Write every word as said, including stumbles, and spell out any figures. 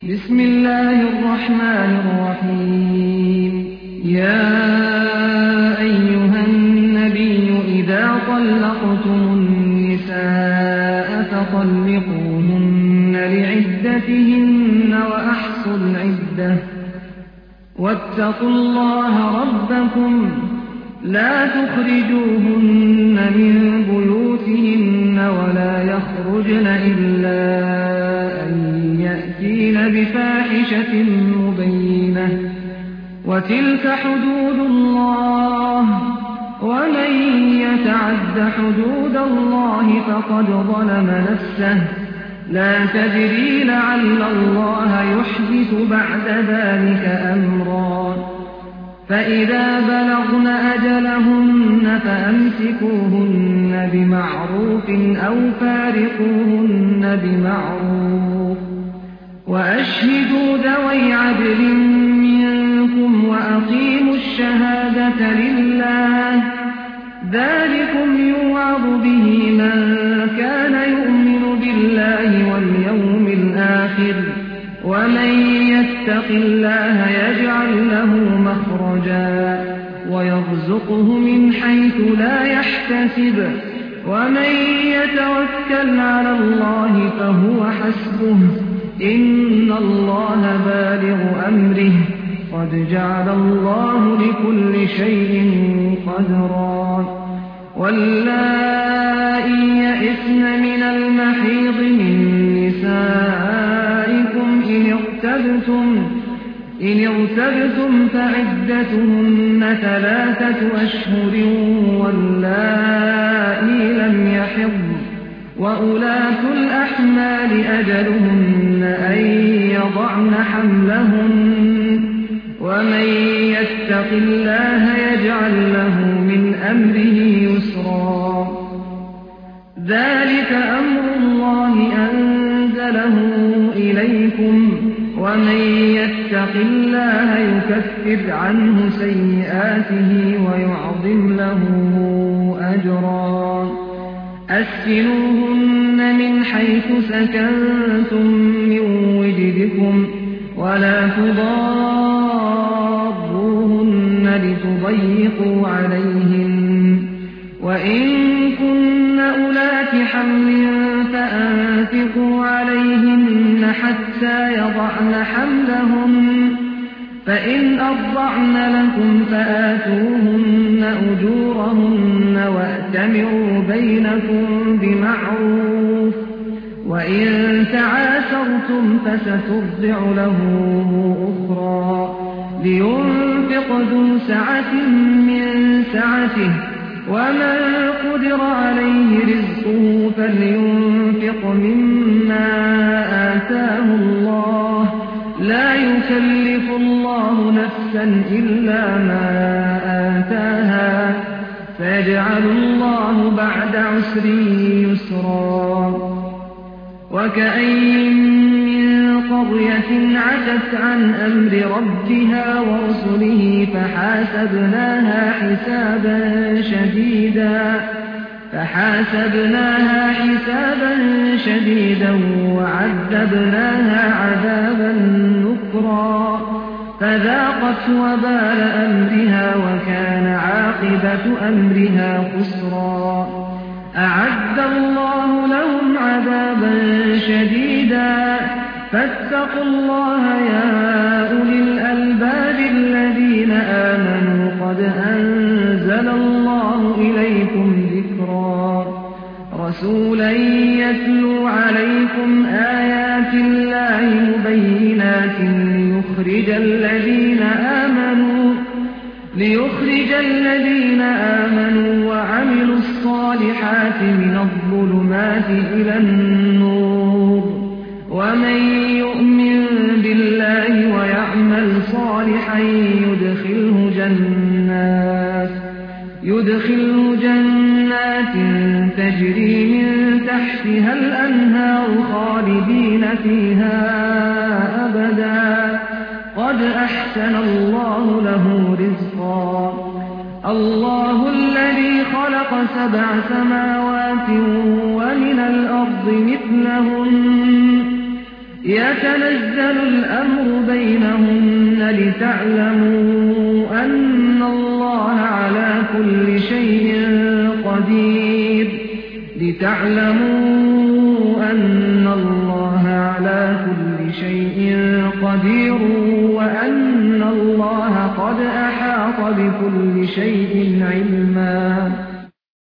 بسم الله الرحمن الرحيم يا أيها النبي إذا طلقتم النساء فطلقوهن لعدتهن وأحصوا العدة واتقوا الله ربكم لا تخرجوهن من بيوتهن ولا يخرجن إلا أن يأتين بفاحشة مبينة وتلك حدود الله ومن يتعد حدود الله فقد ظلم نفسه لا تدري لعل الله يحدث بعد ذلك أمرا فإذا بلغن أجلهن فأمسكوهن بمعروف أو فارقوهن بمعروف وأشهدوا ذوي عدل منكم وأقيموا الشهادة لله ذلكم يوعظ به من كان يؤمن بالله واليوم الآخر ومن يتق الله يجعل له مخرجا ويرزقه من حيث لا يحتسب ومن يتوكل على الله فهو حسبه إن الله بالغ أمره قد جعل الله لكل شيء قدرا واللائي يئسن من المحيض من نسائكم إن ارتبتم إن ارتبتم فعدتهن ثلاثة أشهر واللائي لم يحضن وأولاة الأحمال أجلهن أن يضعن حملهن ومن يتق الله يجعل له من أمره يسرا ذلك أمر الله أنزله إليكم ومن يتق الله يكفر عنه سيئاته ويعظم له أجرا أسكنوهن من حيث سكنتم من وجدكم ولا تضاروهن لتضيقوا عليهن وإن كن أولات حمل فأنفقوا عليهن حتى يضعن حملهن فإن أرضعن لكم فآتوهن أجورهن وأتمروا بينكم بمعروف وإن تعاسرتم فسترضع له أخرى لينفق ذو سعة من سعته ومن قدر عليه رزقه فلينفق مما آتاه الله لا يكلف الله نفسا إلا ما آتاها فيجعل الله بعد عسر يسرا وكأين من قرية عتت عن أمر ربها ورسله فحاسبناها حسابا شديدا فحاسبناها حسابا شديدا وعذبناها عذابا نكرا فذاقت وبال أمرها وكان عاقبة أمرها خسرا أعد الله لهم عذابا شديدا فاتقوا الله يا أولي الألباب الذين آمنوا قد أنزل الله إليكم ذكرا رسولا يتلو عليكم آيات الله مبينات ليخرج الذين آمنوا ليخرج الذين آمنوا وعملوا الصالحات من الظلمات إلى النور ومن يؤمن بالله ويعمل صالحا يدخله جنات يدخله جنات تجري من تحتها الأنهار خالدين فيها أبدا قد أحسن الله له رزقا الله الذي خلق سبع سماوات ومن الأرض مثلهن يتنزل الأمر بينهن لتعلموا أن الله على كل شيء قدير لتعلموا أن الله على كل شيء قدير وأن الله قد أحاط بكل شيء